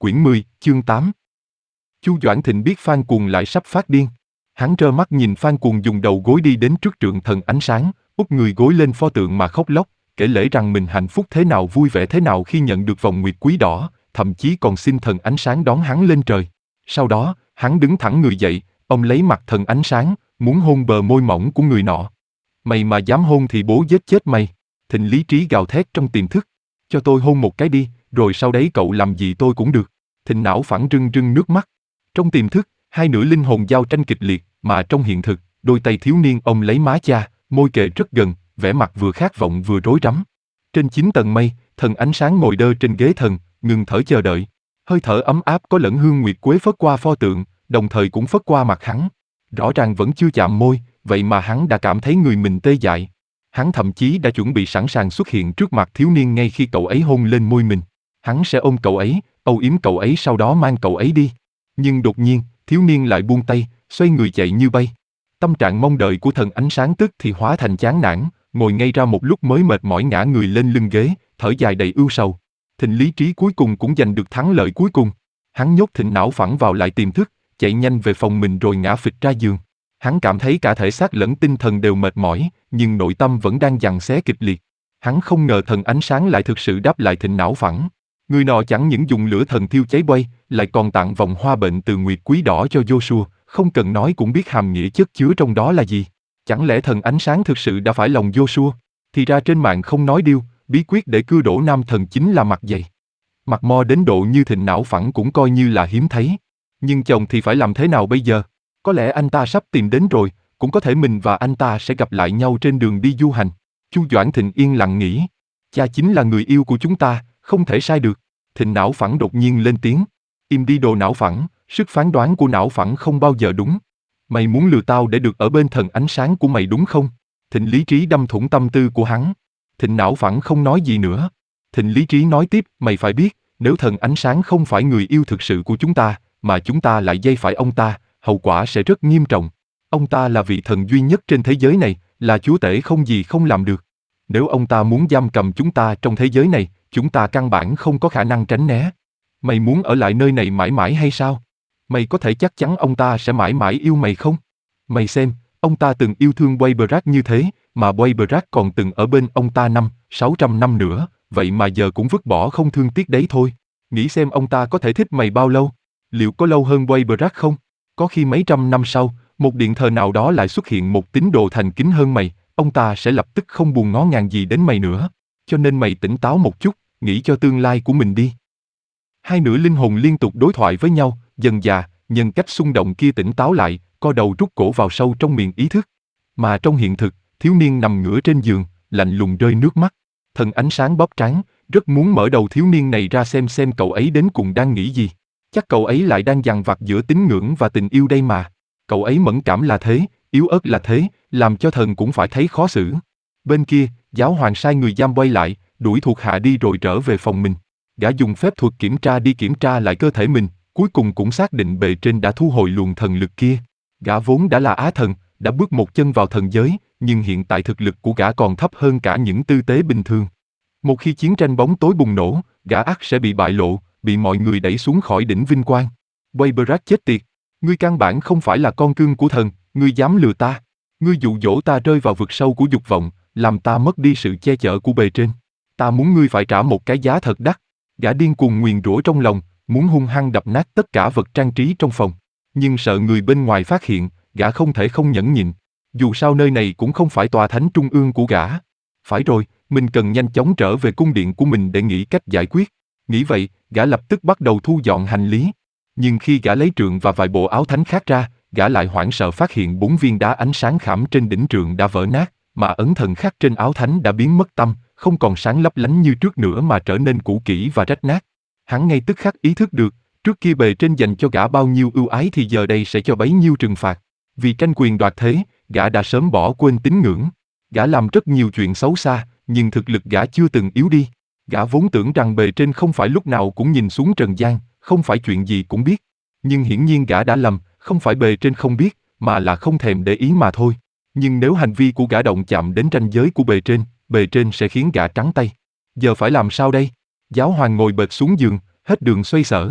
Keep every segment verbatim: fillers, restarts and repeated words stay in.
Quyển mười, chương tám. Chu Doãn Thịnh biết Phan Cuồng lại sắp phát điên. Hắn trơ mắt nhìn Phan Cuồng dùng đầu gối đi đến trước trượng thần ánh sáng, úp người gối lên pho tượng mà khóc lóc, kể lể rằng mình hạnh phúc thế nào, vui vẻ thế nào khi nhận được vòng nguyệt quý đỏ, thậm chí còn xin thần ánh sáng đón hắn lên trời. Sau đó, hắn đứng thẳng người dậy, ông lấy mặt thần ánh sáng, muốn hôn bờ môi mỏng của người nọ. Mày mà dám hôn thì bố giết chết mày. Thịnh lý trí gào thét trong tiềm thức. Cho tôi hôn một cái đi, rồi sau đấy cậu làm gì tôi cũng được. Thịnh não phẳng rưng rưng nước mắt. Trong tiềm thức, hai nửa linh hồn giao tranh kịch liệt, mà trong hiện thực, đôi tay thiếu niên ông lấy má cha, môi kề rất gần, vẻ mặt vừa khát vọng vừa rối rắm. Trên chín tầng mây, thần ánh sáng ngồi đơ trên ghế thần, ngừng thở chờ đợi. Hơi thở ấm áp có lẫn hương nguyệt quế phất qua pho tượng, đồng thời cũng phất qua mặt hắn. Rõ ràng vẫn chưa chạm môi, vậy mà hắn đã cảm thấy người mình tê dại. Hắn thậm chí đã chuẩn bị sẵn sàng xuất hiện trước mặt thiếu niên ngay khi cậu ấy hôn lên môi mình. Hắn sẽ ôm cậu ấy, âu yếm cậu ấy, sau đó mang cậu ấy đi. Nhưng đột nhiên, thiếu niên lại buông tay, xoay người chạy như bay. Tâm trạng mong đợi của thần ánh sáng tức thì hóa thành chán nản, ngồi ngay ra một lúc mới mệt mỏi ngã người lên lưng ghế, thở dài đầy ưu sầu. Thịnh lý trí cuối cùng cũng giành được thắng lợi cuối cùng. Hắn nhốt Thịnh não phẳng vào lại tiềm thức, chạy nhanh về phòng mình rồi ngã phịch ra giường. Hắn cảm thấy cả thể xác lẫn tinh thần đều mệt mỏi, nhưng nội tâm vẫn đang giằng xé kịch liệt. Hắn không ngờ thần ánh sáng lại thực sự đáp lại Thịnh não phẳng. Người nọ chẳng những dùng lửa thần thiêu cháy quay, lại còn tặng vòng hoa bệnh từ nguyệt quý đỏ cho Joshua, không cần nói cũng biết hàm nghĩa chất chứa trong đó là gì. Chẳng lẽ thần ánh sáng thực sự đã phải lòng Joshua? Thì ra trên mạng không nói điêu, bí quyết để cưa đổ nam thần chính là mặt dày. Mặt mo đến độ như Thịnh não phẳng cũng coi như là hiếm thấy. Nhưng chồng thì phải làm thế nào bây giờ? Có lẽ anh ta sắp tìm đến rồi, cũng có thể mình và anh ta sẽ gặp lại nhau trên đường đi du hành. Chu Doãn Thịnh yên lặng nghĩ. Cha chính là người yêu của chúng ta, không thể sai được. Thịnh não phẳng đột nhiên lên tiếng. Im đi đồ não phẳng, sức phán đoán của não phẳng không bao giờ đúng. Mày muốn lừa tao để được ở bên thần ánh sáng của mày đúng không? Thịnh lý trí đâm thủng tâm tư của hắn. Thịnh não phẳng không nói gì nữa. Thịnh lý trí nói tiếp, mày phải biết, nếu thần ánh sáng không phải người yêu thực sự của chúng ta, mà chúng ta lại dây phải ông ta, hậu quả sẽ rất nghiêm trọng. Ông ta là vị thần duy nhất trên thế giới này, là chúa tể không gì không làm được. Nếu ông ta muốn giam cầm chúng ta trong thế giới này, chúng ta căn bản không có khả năng tránh né. Mày muốn ở lại nơi này mãi mãi hay sao? Mày có thể chắc chắn ông ta sẽ mãi mãi yêu mày không? Mày xem, ông ta từng yêu thương Weyberac như thế, mà Weyberac còn từng ở bên ông ta năm, sáu trăm năm nữa, vậy mà giờ cũng vứt bỏ không thương tiếc đấy thôi. Nghĩ xem ông ta có thể thích mày bao lâu? Liệu có lâu hơn Weyberac không? Có khi mấy trăm năm sau, một điện thờ nào đó lại xuất hiện một tín đồ thành kính hơn mày, ông ta sẽ lập tức không buồn ngó ngàng gì đến mày nữa. Cho nên mày tỉnh táo một chút, nghĩ cho tương lai của mình đi. Hai nửa linh hồn liên tục đối thoại với nhau, dần dà, nhân cách xung động kia tỉnh táo lại, co đầu rút cổ vào sâu trong miền ý thức. Mà trong hiện thực, thiếu niên nằm ngửa trên giường, lạnh lùng rơi nước mắt. Thần ánh sáng bóp trán, rất muốn mở đầu thiếu niên này ra xem xem cậu ấy đến cùng đang nghĩ gì. Chắc cậu ấy lại đang dằn vặt giữa tín ngưỡng và tình yêu đây mà. Cậu ấy mẫn cảm là thế, yếu ớt là thế, làm cho thần cũng phải thấy khó xử. Bên kia, giáo hoàng sai người giam quay lại, đuổi thuộc hạ đi rồi trở về phòng mình. Gã dùng phép thuật kiểm tra đi kiểm tra lại cơ thể mình, cuối cùng cũng xác định bề trên đã thu hồi luồng thần lực kia. Gã vốn đã là á thần, đã bước một chân vào thần giới, nhưng hiện tại thực lực của gã còn thấp hơn cả những tư tế bình thường. Một khi chiến tranh bóng tối bùng nổ, gã ắt sẽ bị bại lộ, bị mọi người đẩy xuống khỏi đỉnh vinh quang. Weyberac chết tiệt, ngươi căn bản không phải là con cưng của thần, ngươi dám lừa ta. Ngươi dụ dỗ ta rơi vào vực sâu của dục vọng, làm ta mất đi sự che chở của bề trên. Ta muốn ngươi phải trả một cái giá thật đắt. Gã điên cuồng nguyền rủa trong lòng, muốn hung hăng đập nát tất cả vật trang trí trong phòng. Nhưng sợ người bên ngoài phát hiện, gã không thể không nhẫn nhịn. Dù sao nơi này cũng không phải tòa thánh trung ương của gã. Phải rồi, mình cần nhanh chóng trở về cung điện của mình để nghĩ cách giải quyết. Nghĩ vậy, gã lập tức bắt đầu thu dọn hành lý. Nhưng khi gã lấy trượng và vài bộ áo thánh khác ra, gã lại hoảng sợ phát hiện bốn viên đá ánh sáng khảm trên đỉnh trượng đã vỡ nát, mà ấn thần khắc trên áo thánh đã biến mất tăm, không còn sáng lấp lánh như trước nữa mà trở nên cũ kỹ và rách nát. Hắn ngay tức khắc ý thức được, trước kia bề trên dành cho gã bao nhiêu ưu ái thì giờ đây sẽ cho bấy nhiêu trừng phạt. Vì tranh quyền đoạt thế, gã đã sớm bỏ quên tín ngưỡng. Gã làm rất nhiều chuyện xấu xa, nhưng thực lực gã chưa từng yếu đi. Gã vốn tưởng rằng bề trên không phải lúc nào cũng nhìn xuống trần gian, không phải chuyện gì cũng biết. Nhưng hiển nhiên gã đã lầm, không phải bề trên không biết, mà là không thèm để ý mà thôi. Nhưng nếu hành vi của gã động chạm đến ranh giới của bề trên, bề trên sẽ khiến gã trắng tay. Giờ phải làm sao đây? Giáo hoàng ngồi bệt xuống giường, hết đường xoay sở.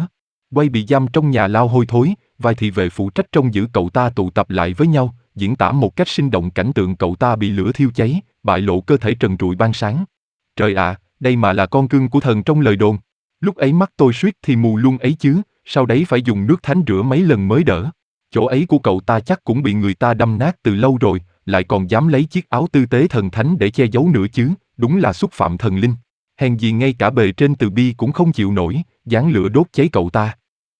Quay bị giam trong nhà lao hôi thối, vài thị vệ phụ trách trông giữ cậu ta tụ tập lại với nhau, diễn tả một cách sinh động cảnh tượng cậu ta bị lửa thiêu cháy, bại lộ cơ thể trần trụi ban sáng. Trời ạ, à, đây mà là con cưng của thần trong lời đồn. Lúc ấy mắt tôi suýt thì mù luôn ấy chứ, sau đấy phải dùng nước thánh rửa mấy lần mới đỡ. Chỗ ấy của cậu ta chắc cũng bị người ta đâm nát từ lâu rồi, lại còn dám lấy chiếc áo tư tế thần thánh để che giấu nữa chứ, đúng là xúc phạm thần linh. Hèn gì ngay cả bề trên từ bi cũng không chịu nổi, giáng lửa đốt cháy cậu ta.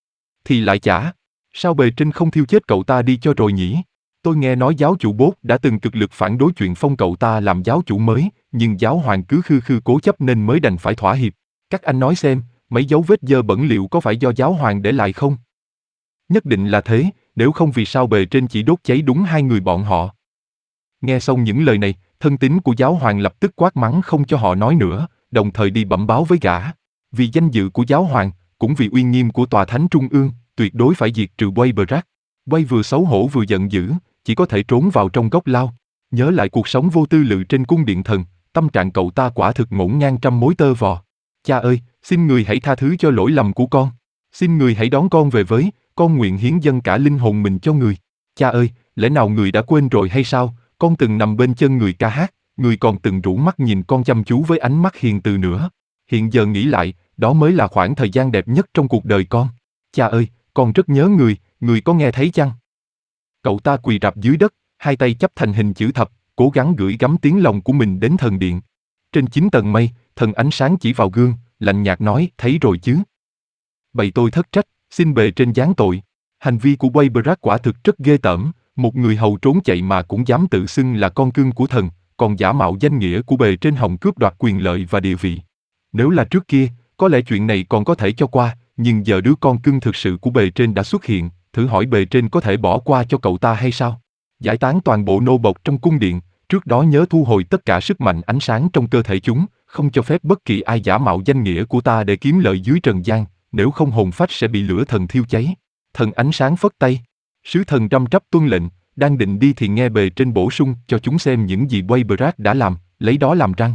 Thì lại chả, sao bề trên không thiêu chết cậu ta đi cho rồi nhỉ? Tôi nghe nói giáo chủ Bốt đã từng cực lực phản đối chuyện phong cậu ta làm giáo chủ mới, nhưng giáo hoàng cứ khư khư cố chấp nên mới đành phải thỏa hiệp. Các anh nói xem, mấy dấu vết dơ bẩn liệu có phải do giáo hoàng để lại không? Nhất định là thế, nếu không vì sao bề trên chỉ đốt cháy đúng hai người bọn họ. Nghe xong những lời này, thân tín của giáo hoàng lập tức quát mắng không cho họ nói nữa, đồng thời đi bẩm báo với gã. Vì danh dự của giáo hoàng, cũng vì uy nghiêm của tòa thánh trung ương, tuyệt đối phải diệt trừ Weyberac. Quay vừa xấu hổ vừa giận dữ, chỉ có thể trốn vào trong góc lao. Nhớ lại cuộc sống vô tư lự trên cung điện thần, tâm trạng cậu ta quả thực ngổn ngang trăm mối tơ vò. Cha ơi, xin người hãy tha thứ cho lỗi lầm của con. Xin người hãy đón con về với, con nguyện hiến dâng cả linh hồn mình cho người. Cha ơi, lẽ nào người đã quên rồi hay sao? Con từng nằm bên chân người ca hát, người còn từng rũ mắt nhìn con chăm chú với ánh mắt hiền từ nữa. Hiện giờ nghĩ lại, đó mới là khoảng thời gian đẹp nhất trong cuộc đời con. Cha ơi, con rất nhớ người, người có nghe thấy chăng? Cậu ta quỳ rạp dưới đất, hai tay chắp thành hình chữ thập, cố gắng gửi gắm tiếng lòng của mình đến thần điện. Trên chín tầng mây, thần ánh sáng chỉ vào gương, lạnh nhạt nói, thấy rồi chứ. Bậy tôi thất trách, xin bề trên giáng tội. Hành vi của Weyberac quả thực rất ghê tởm, một người hầu trốn chạy mà cũng dám tự xưng là con cưng của thần, còn giả mạo danh nghĩa của bề trên hòng cướp đoạt quyền lợi và địa vị. Nếu là trước kia, có lẽ chuyện này còn có thể cho qua, nhưng giờ đứa con cưng thực sự của bề trên đã xuất hiện, thử hỏi bề trên có thể bỏ qua cho cậu ta hay sao? Giải tán toàn bộ nô bộc trong cung điện, trước đó nhớ thu hồi tất cả sức mạnh ánh sáng trong cơ thể chúng, không cho phép bất kỳ ai giả mạo danh nghĩa của ta để kiếm lợi dưới trần gian, nếu không hồn phách sẽ bị lửa thần thiêu cháy. Thần ánh sáng phất tay. Sứ thần răm rắp tuân lệnh, đang định đi thì nghe bề trên bổ sung cho chúng xem những gì Weyberac đã làm, lấy đó làm răng.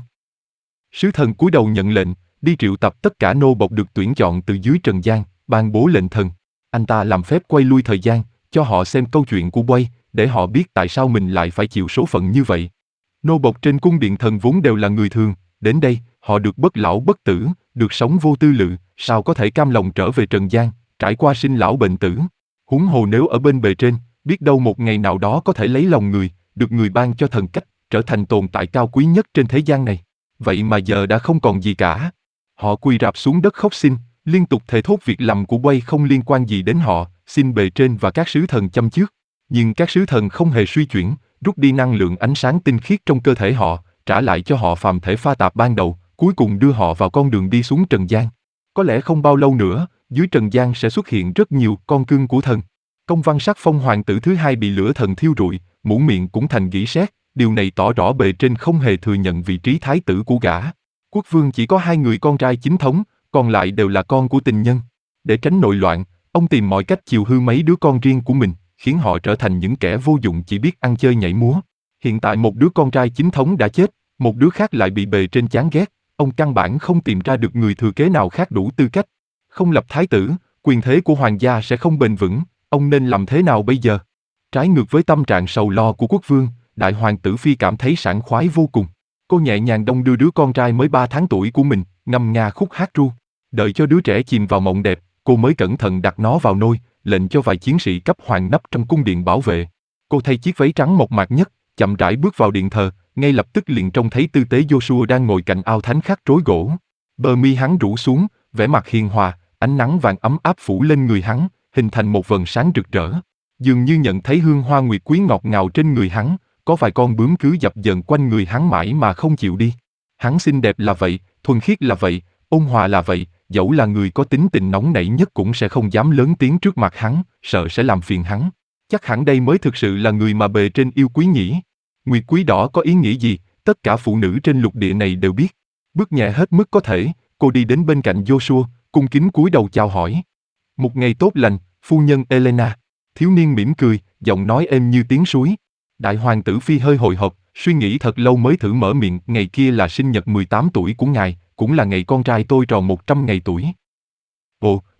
Sứ thần cúi đầu nhận lệnh, đi triệu tập tất cả nô bộc được tuyển chọn từ dưới trần gian, ban bố lệnh thần. Anh ta làm phép quay lui thời gian, cho họ xem câu chuyện của Way, để họ biết tại sao mình lại phải chịu số phận như vậy. Nô bộc trên cung điện thần vốn đều là người thường, đến đây, họ được bất lão bất tử, được sống vô tư lự, sao có thể cam lòng trở về trần gian, trải qua sinh lão bệnh tử. Huống hồ nếu ở bên bề trên, biết đâu một ngày nào đó có thể lấy lòng người, được người ban cho thần cách, trở thành tồn tại cao quý nhất trên thế gian này. Vậy mà giờ đã không còn gì cả. Họ quỳ rạp xuống đất khóc xin, liên tục thề thốt việc làm của Way không liên quan gì đến họ, xin bề trên và các sứ thần chăm trước. Nhưng các sứ thần không hề suy chuyển, rút đi năng lượng ánh sáng tinh khiết trong cơ thể họ, trả lại cho họ phàm thể pha tạp ban đầu, cuối cùng đưa họ vào con đường đi xuống trần gian. Có lẽ không bao lâu nữa, dưới trần gian sẽ xuất hiện rất nhiều con cưng của thần. Công văn sắc phong hoàng tử thứ hai bị lửa thần thiêu rụi, mũi miệng cũng thành gỉ sét, điều này tỏ rõ bề trên không hề thừa nhận vị trí thái tử của gã. Quốc vương chỉ có hai người con trai chính thống, còn lại đều là con của tình nhân. Để tránh nội loạn, ông tìm mọi cách chiều hư mấy đứa con riêng của mình, khiến họ trở thành những kẻ vô dụng chỉ biết ăn chơi nhảy múa. Hiện tại một đứa con trai chính thống đã chết, một đứa khác lại bị bề trên chán ghét, ông căn bản không tìm ra được người thừa kế nào khác đủ tư cách. Không lập thái tử, quyền thế của hoàng gia sẽ không bền vững, ông nên làm thế nào bây giờ? Trái ngược với tâm trạng sầu lo của quốc vương, đại hoàng tử Phi cảm thấy sảng khoái vô cùng. Cô nhẹ nhàng đong đưa đứa con trai mới ba tháng tuổi của mình, ngâm nga khúc hát ru. Đợi cho đứa trẻ chìm vào mộng đẹp, cô mới cẩn thận đặt nó vào nôi, lệnh cho vài chiến sĩ cấp hoàng nấp trong cung điện bảo vệ. Cô thay chiếc váy trắng mộc mạc nhất, chậm rãi bước vào điện thờ, ngay lập tức liền trông thấy tư tế Joshua đang ngồi cạnh ao thánh khắc rối gỗ. Bờ mi hắn rũ xuống, vẻ mặt hiền hòa, ánh nắng vàng ấm áp phủ lên người hắn, hình thành một vầng sáng rực rỡ. Dường như nhận thấy hương hoa nguyệt quý ngọt ngào trên người hắn, có vài con bướm cứ dập dờn quanh người hắn mãi mà không chịu đi. Hắn xinh đẹp là vậy, thuần khiết là vậy, ôn hòa là vậy, dẫu là người có tính tình nóng nảy nhất cũng sẽ không dám lớn tiếng trước mặt hắn, sợ sẽ làm phiền hắn. Chắc hẳn đây mới thực sự là người mà bề trên yêu quý nhỉ. Nguyệt quý đỏ có ý nghĩa gì, tất cả phụ nữ trên lục địa này đều biết. Bước nhẹ hết mức có thể, cô đi đến bên cạnh Joshua, cung kính cúi đầu chào hỏi. Một ngày tốt lành, phu nhân Elena. Thiếu niên mỉm cười, giọng nói êm như tiếng suối. Đại hoàng tử Phi hơi hồi hộp, suy nghĩ thật lâu mới thử mở miệng. Ngày kia là sinh nhật mười tám tuổi của ngài, cũng là ngày con trai tôi tròn một trăm ngày tuổi. Ồ,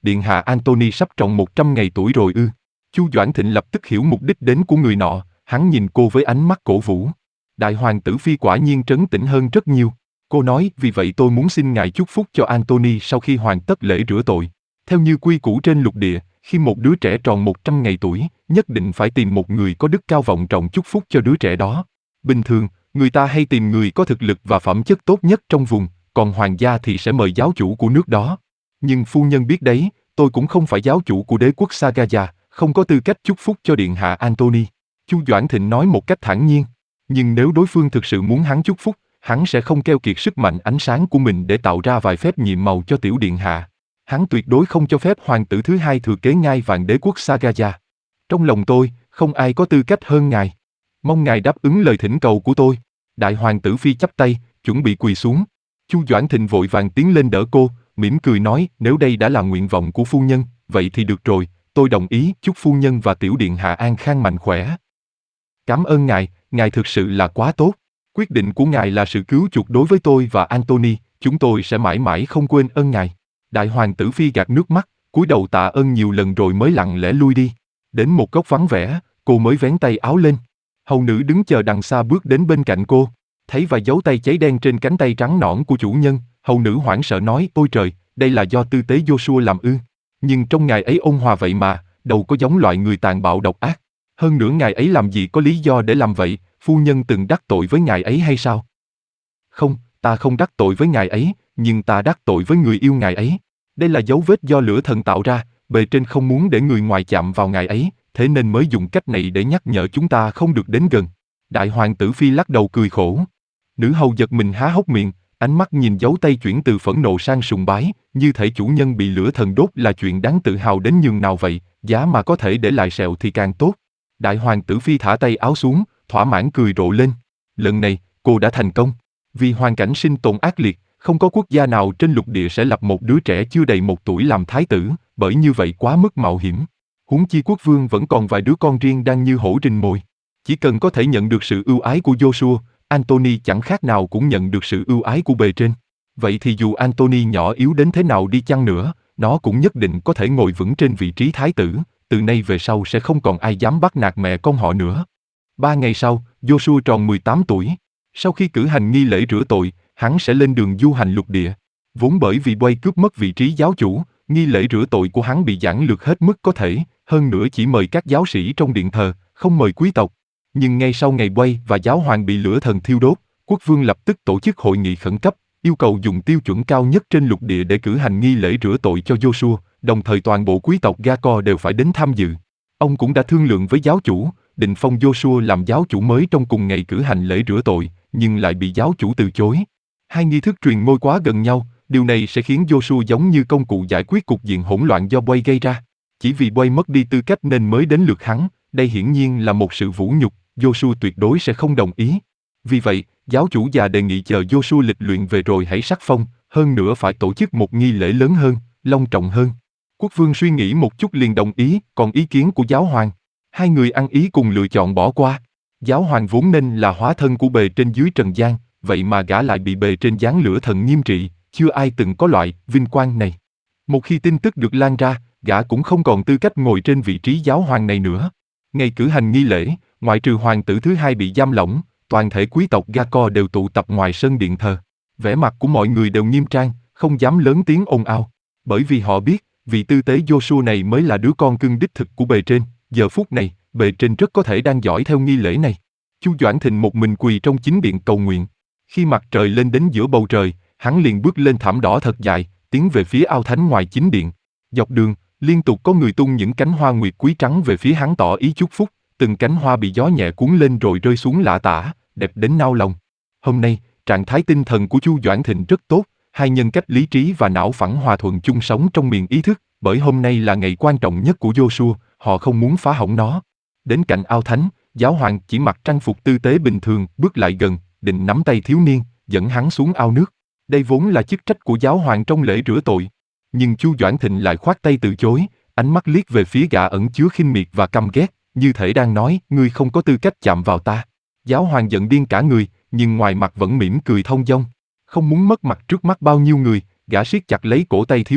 điện hạ Anthony sắp tròn một trăm ngày tuổi rồi ư? Chu Doãn Thịnh lập tức hiểu mục đích đến của người nọ, hắn nhìn cô với ánh mắt cổ vũ. Đại hoàng tử phi quả nhiên trấn tĩnh hơn rất nhiều. Cô nói, vì vậy tôi muốn xin ngài chúc phúc cho Anthony sau khi hoàn tất lễ rửa tội. Theo như quy củ trên lục địa, khi một đứa trẻ tròn một trăm ngày tuổi, nhất định phải tìm một người có đức cao vọng trọng chúc phúc cho đứa trẻ đó. Bình thường, người ta hay tìm người có thực lực và phẩm chất tốt nhất trong vùng, còn hoàng gia thì sẽ mời giáo chủ của nước đó. Nhưng phu nhân biết đấy, tôi cũng không phải giáo chủ của đế quốc Sagaya, không có tư cách chúc phúc cho điện hạ Anthony. Chu Doãn Thịnh nói một cách thản nhiên. Nhưng nếu đối phương thực sự muốn hắn chúc phúc, hắn sẽ không keo kiệt sức mạnh ánh sáng của mình để tạo ra vài phép nhiệm màu cho tiểu điện hạ. Hắn tuyệt đối không cho phép hoàng tử thứ hai thừa kế ngai vàng đế quốc Sagaya. Trong lòng tôi, không ai có tư cách hơn ngài. Mong ngài đáp ứng lời thỉnh cầu của tôi. Đại hoàng tử phi chắp tay, chuẩn bị quỳ xuống. Chu Doãn Thịnh vội vàng tiến lên đỡ cô, mỉm cười nói, nếu đây đã là nguyện vọng của phu nhân, vậy thì được rồi, tôi đồng ý, chúc phu nhân và tiểu điện hạ an khang mạnh khỏe. Cảm ơn ngài, ngài thực sự là quá tốt. Quyết định của ngài là sự cứu chuộc đối với tôi và Anthony, chúng tôi sẽ mãi mãi không quên ơn ngài. Đại hoàng tử phi gạt nước mắt, cúi đầu tạ ơn nhiều lần rồi mới lặng lẽ lui đi. Đến một góc vắng vẻ, cô mới vén tay áo lên. Hầu nữ đứng chờ đằng xa bước đến bên cạnh cô, thấy vài dấu tay cháy đen trên cánh tay trắng nõn của chủ nhân, hầu nữ hoảng sợ nói, ôi trời, đây là do tư tế Joshua làm ư? Nhưng trong ngài ấy ôn hòa vậy mà, đâu có giống loại người tàn bạo độc ác. Hơn nữa ngài ấy làm gì có lý do để làm vậy, phu nhân từng đắc tội với ngài ấy hay sao? Không, ta không đắc tội với ngài ấy, nhưng ta đắc tội với người yêu ngài ấy. Đây là dấu vết do lửa thần tạo ra, bề trên không muốn để người ngoài chạm vào ngài ấy, thế nên mới dùng cách này để nhắc nhở chúng ta không được đến gần. Đại hoàng tử phi lắc đầu cười khổ. Nữ hầu giật mình há hốc miệng, ánh mắt nhìn dấu tay chuyển từ phẫn nộ sang sùng bái, như thể chủ nhân bị lửa thần đốt là chuyện đáng tự hào đến nhường nào vậy, giá mà có thể để lại sẹo thì càng tốt. Đại hoàng tử phi thả tay áo xuống, thỏa mãn cười rộ lên. Lần này, cô đã thành công. Vì hoàn cảnh sinh tồn ác liệt, không có quốc gia nào trên lục địa sẽ lập một đứa trẻ chưa đầy một tuổi làm thái tử, bởi như vậy quá mức mạo hiểm. Huống chi quốc vương vẫn còn vài đứa con riêng đang như hổ rình mồi. Chỉ cần có thể nhận được sự ưu ái của Joshua, Anthony chẳng khác nào cũng nhận được sự ưu ái của bề trên. Vậy thì dù Anthony nhỏ yếu đến thế nào đi chăng nữa, nó cũng nhất định có thể ngồi vững trên vị trí thái tử, từ nay về sau sẽ không còn ai dám bắt nạt mẹ con họ nữa. Ba ngày sau, Joshua tròn mười tám tuổi. Sau khi cử hành nghi lễ rửa tội, hắn sẽ lên đường du hành lục địa. Vốn bởi vì Boy cướp mất vị trí giáo chủ, nghi lễ rửa tội của hắn bị giản lược hết mức có thể, hơn nữa chỉ mời các giáo sĩ trong điện thờ, không mời quý tộc. Nhưng ngay sau ngày Boy và giáo hoàng bị lửa thần thiêu đốt, quốc vương lập tức tổ chức hội nghị khẩn cấp, yêu cầu dùng tiêu chuẩn cao nhất trên lục địa để cử hành nghi lễ rửa tội cho Joshua, đồng thời toàn bộ quý tộc Gaco đều phải đến tham dự. Ông cũng đã thương lượng với giáo chủ, định phong Joshua làm giáo chủ mới trong cùng ngày cử hành lễ rửa tội, nhưng lại bị giáo chủ từ chối. Hai nghi thức truyền ngôi quá gần nhau, điều này sẽ khiến Joshua giống như công cụ giải quyết cục diện hỗn loạn do Boy gây ra. Chỉ vì Boy mất đi tư cách nên mới đến lượt hắn, đây hiển nhiên là một sự vũ nhục, Joshua tuyệt đối sẽ không đồng ý. Vì vậy, giáo chủ già đề nghị chờ Joshua lịch luyện về rồi hãy sắc phong, hơn nữa phải tổ chức một nghi lễ lớn hơn, long trọng hơn. Quốc vương suy nghĩ một chút liền đồng ý, còn ý kiến của giáo hoàng, hai người ăn ý cùng lựa chọn bỏ qua. Giáo hoàng vốn nên là hóa thân của bề trên dưới trần gian, vậy mà gã lại bị bề trên giáng lửa thần nghiêm trị, chưa ai từng có loại vinh quang này. Một khi tin tức được lan ra, gã cũng không còn tư cách ngồi trên vị trí giáo hoàng này nữa. Ngày cử hành nghi lễ, ngoại trừ hoàng tử thứ hai bị giam lỏng, toàn thể quý tộc Gaco đều tụ tập ngoài sân điện thờ. Vẻ mặt của mọi người đều nghiêm trang, không dám lớn tiếng ồn ào, bởi vì họ biết, vị tư tế Joshua này mới là đứa con cưng đích thực của bề trên. Giờ phút này, bề trên rất có thể đang dõi theo nghi lễ này. Chu Doãn Thịnh một mình quỳ trong chính điện cầu nguyện. Khi mặt trời lên đến giữa bầu trời, hắn liền bước lên thảm đỏ thật dài, tiến về phía ao thánh ngoài chính điện. Dọc đường, liên tục có người tung những cánh hoa nguyệt quý trắng về phía hắn tỏ ý chúc phúc, từng cánh hoa bị gió nhẹ cuốn lên rồi rơi xuống lả tả, đẹp đến nao lòng. Hôm nay, trạng thái tinh thần của Chu Doãn Thịnh rất tốt, hai nhân cách lý trí và não phẳng hòa thuận chung sống trong miền ý thức, bởi hôm nay là ngày quan trọng nhất của Joshua, họ không muốn phá hỏng nó. Đến cạnh ao thánh, giáo hoàng chỉ mặc trang phục tư tế bình thường, bước lại gần, định nắm tay thiếu niên, dẫn hắn xuống ao nước. Đây vốn là chức trách của giáo hoàng trong lễ rửa tội. Nhưng Chu Doãn Thịnh lại khoát tay từ chối, ánh mắt liếc về phía gã ẩn chứa khinh miệt và căm ghét, như thể đang nói, ngươi không có tư cách chạm vào ta. Giáo hoàng giận điên cả người, nhưng ngoài mặt vẫn mỉm cười thông dong. Không muốn mất mặt trước mắt bao nhiêu người, gã siết chặt lấy cổ tay thiếu niên,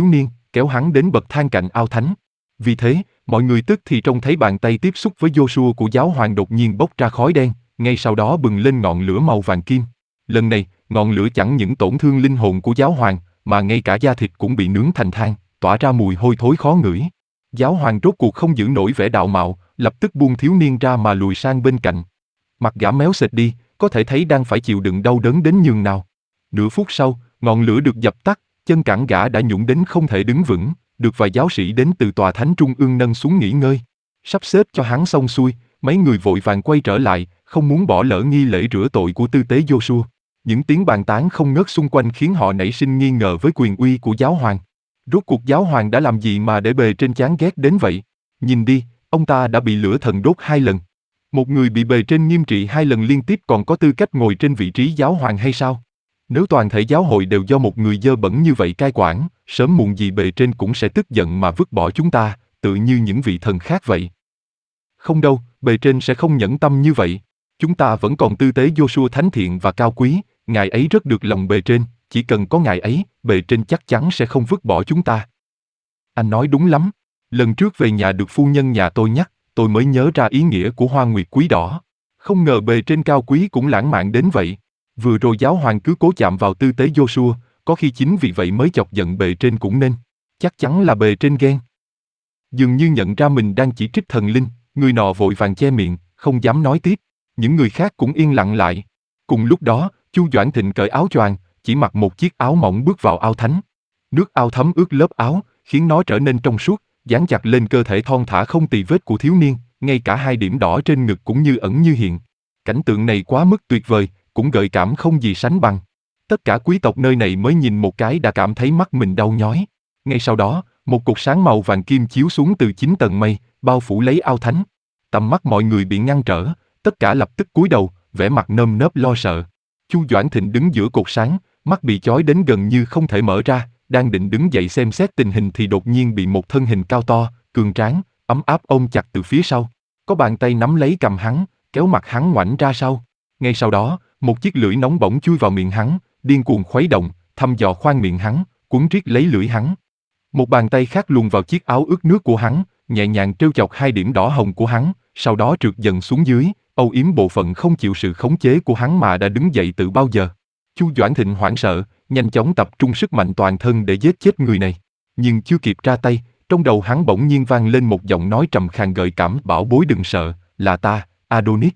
kéo hắn đến bậc thang cạnh ao thánh. Vì thế, mọi người tức thì trông thấy bàn tay tiếp xúc với Giô-xua của giáo hoàng đột nhiên bốc ra khói đen, ngay sau đó bừng lên ngọn lửa màu vàng kim. Lần này, ngọn lửa chẳng những tổn thương linh hồn của giáo hoàng, mà ngay cả da thịt cũng bị nướng thành than, tỏa ra mùi hôi thối khó ngửi. Giáo hoàng rốt cuộc không giữ nổi vẻ đạo mạo, lập tức buông thiếu niên ra mà lùi sang bên cạnh. Mặt gã méo xệch đi, có thể thấy đang phải chịu đựng đau đớn đến nhường nào. Nửa phút sau, ngọn lửa được dập tắt, chân cẳng gã đã nhũn đến không thể đứng vững, được vài giáo sĩ đến từ tòa thánh trung ương nâng xuống nghỉ ngơi. Sắp xếp cho hắn xong xuôi, mấy người vội vàng quay trở lại, không muốn bỏ lỡ nghi lễ rửa tội của tư tế Giô-xua. Những tiếng bàn tán không ngớt xung quanh khiến họ nảy sinh nghi ngờ với quyền uy của giáo hoàng. Rốt cuộc giáo hoàng đã làm gì mà để bề trên chán ghét đến vậy? Nhìn đi, ông ta đã bị lửa thần đốt hai lần. Một người bị bề trên nghiêm trị hai lần liên tiếp còn có tư cách ngồi trên vị trí giáo hoàng hay sao? Nếu toàn thể giáo hội đều do một người dơ bẩn như vậy cai quản, sớm muộn gì bề trên cũng sẽ tức giận mà vứt bỏ chúng ta, tự như những vị thần khác vậy. Không đâu, bề trên sẽ không nhẫn tâm như vậy. Chúng ta vẫn còn tư tế Giô-xua thánh thiện và cao quý, ngài ấy rất được lòng bề trên, chỉ cần có ngài ấy, bề trên chắc chắn sẽ không vứt bỏ chúng ta. Anh nói đúng lắm. Lần trước về nhà được phu nhân nhà tôi nhắc, tôi mới nhớ ra ý nghĩa của hoa nguyệt quý đỏ. Không ngờ bề trên cao quý cũng lãng mạn đến vậy. Vừa rồi giáo hoàng cứ cố chạm vào tư tế Giô-xua, có khi chính vì vậy mới chọc giận bề trên cũng nên. Chắc chắn là bề trên ghen. Dường như nhận ra mình đang chỉ trích thần linh, người nọ vội vàng che miệng, không dám nói tiếp. Những người khác cũng yên lặng lại. Cùng lúc đó, Chu Doãn Thịnh cởi áo choàng, chỉ mặc một chiếc áo mỏng bước vào ao thánh. Nước ao thấm ướt lớp áo, khiến nó trở nên trong suốt, dán chặt lên cơ thể thon thả không tì vết của thiếu niên, ngay cả hai điểm đỏ trên ngực cũng như ẩn như hiện. Cảnh tượng này quá mức tuyệt vời, cũng gợi cảm không gì sánh bằng. Tất cả quý tộc nơi này mới nhìn một cái đã cảm thấy mắt mình đau nhói. Ngay sau đó, một cột sáng màu vàng kim chiếu xuống từ chín tầng mây, bao phủ lấy ao thánh. Tầm mắt mọi người bị ngăn trở, tất cả lập tức cúi đầu, vẻ mặt nơm nớp lo sợ. Chu Doãn Thịnh đứng giữa cột sáng, mắt bị chói đến gần như không thể mở ra, đang định đứng dậy xem xét tình hình thì đột nhiên bị một thân hình cao to, cường tráng, ấm áp ôm chặt từ phía sau. Có bàn tay nắm lấy cầm hắn, kéo mặt hắn ngoảnh ra sau. Ngay sau đó, một chiếc lưỡi nóng bỏng chui vào miệng hắn, điên cuồng khuấy động, thăm dò khoang miệng hắn, cuốn riết lấy lưỡi hắn. Một bàn tay khác luồn vào chiếc áo ướt nước của hắn, nhẹ nhàng trêu chọc hai điểm đỏ hồng của hắn, sau đó trượt dần xuống dưới, âu yếm bộ phận không chịu sự khống chế của hắn mà đã đứng dậy từ bao giờ. Chu Doãn Thịnh hoảng sợ, nhanh chóng tập trung sức mạnh toàn thân để giết chết người này. Nhưng chưa kịp ra tay, trong đầu hắn bỗng nhiên vang lên một giọng nói trầm khàn gợi cảm: bảo bối đừng sợ, là ta, Adonis.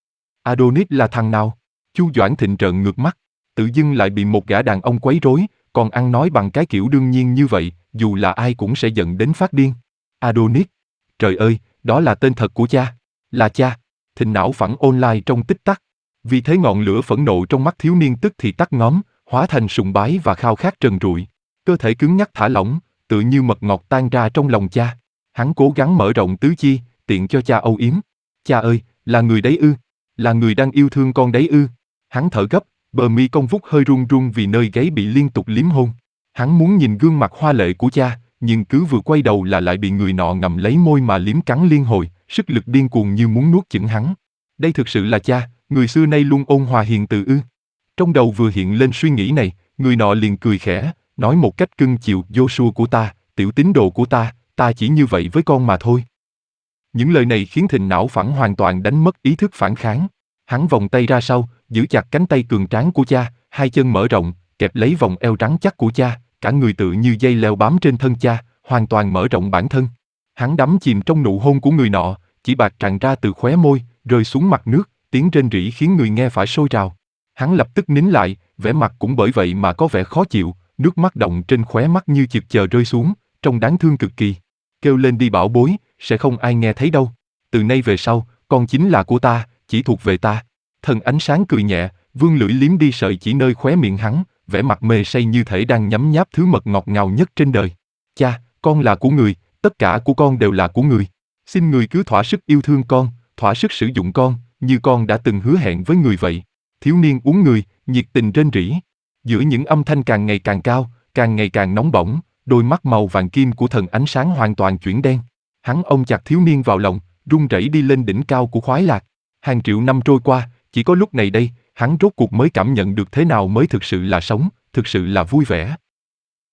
Adonis là thằng nào? Chu Doãn Thịnh trợn ngược mắt, tự dưng lại bị một gã đàn ông quấy rối, còn ăn nói bằng cái kiểu đương nhiên như vậy, dù là ai cũng sẽ giận đến phát điên. Adonis, trời ơi, đó là tên thật của cha, là cha. Thịnh não phẳng online trong tích tắc. Vì thế ngọn lửa phẫn nộ trong mắt thiếu niên tức thì tắt ngóm, hóa thành sùng bái và khao khát trần trụi. Cơ thể cứng nhắc thả lỏng, tự như mật ngọt tan ra trong lòng cha. Hắn cố gắng mở rộng tứ chi, tiện cho cha âu yếm. Cha ơi, là người đấy ư? Là người đang yêu thương con đấy ư? Hắn thở gấp, bờ mi cong vút hơi run run vì nơi gáy bị liên tục liếm hôn. Hắn muốn nhìn gương mặt hoa lệ của cha, nhưng cứ vừa quay đầu là lại bị người nọ ngậm lấy môi mà liếm cắn liên hồi, sức lực điên cuồng như muốn nuốt chửng hắn. Đây thực sự là cha, người xưa nay luôn ôn hòa hiền từ ư? Trong đầu vừa hiện lên suy nghĩ này, người nọ liền cười khẽ, nói một cách cưng chiều: Giô-xua của ta, tiểu tín đồ của ta, ta chỉ như vậy với con mà thôi. Những lời này khiến Thịnh não phẳng hoàn toàn đánh mất ý thức phản kháng. Hắn vòng tay ra sau, giữ chặt cánh tay cường tráng của cha, hai chân mở rộng, kẹp lấy vòng eo rắn chắc của cha, cả người tự như dây leo bám trên thân cha, hoàn toàn mở rộng bản thân. Hắn đắm chìm trong nụ hôn của người nọ, chỉ bạc tràn ra từ khóe môi, rơi xuống mặt nước, tiếng rên rỉ khiến người nghe phải sôi trào. Hắn lập tức nín lại, vẻ mặt cũng bởi vậy mà có vẻ khó chịu, nước mắt đọng trên khóe mắt như chực chờ rơi xuống, trông đáng thương cực kỳ. Kêu lên đi bảo bối, sẽ không ai nghe thấy đâu. Từ nay về sau, con chính là của ta, chỉ thuộc về ta. Thần ánh sáng cười nhẹ, vươn lưỡi liếm đi sợi chỉ nơi khóe miệng hắn, vẻ mặt mê say như thể đang nhấm nháp thứ mật ngọt ngào nhất trên đời. Cha, con là của người, tất cả của con đều là của người. Xin người cứ thỏa sức yêu thương con, thỏa sức sử dụng con, như con đã từng hứa hẹn với người vậy. Thiếu niên uống người, nhiệt tình rên rỉ. Giữa những âm thanh càng ngày càng cao, càng ngày càng nóng bỏng, đôi mắt màu vàng kim của thần ánh sáng hoàn toàn chuyển đen. Hắn ôm chặt thiếu niên vào lòng, run rẩy đi lên đỉnh cao của khoái lạc. Hàng triệu năm trôi qua, chỉ có lúc này đây, hắn rốt cuộc mới cảm nhận được thế nào mới thực sự là sống, thực sự là vui vẻ.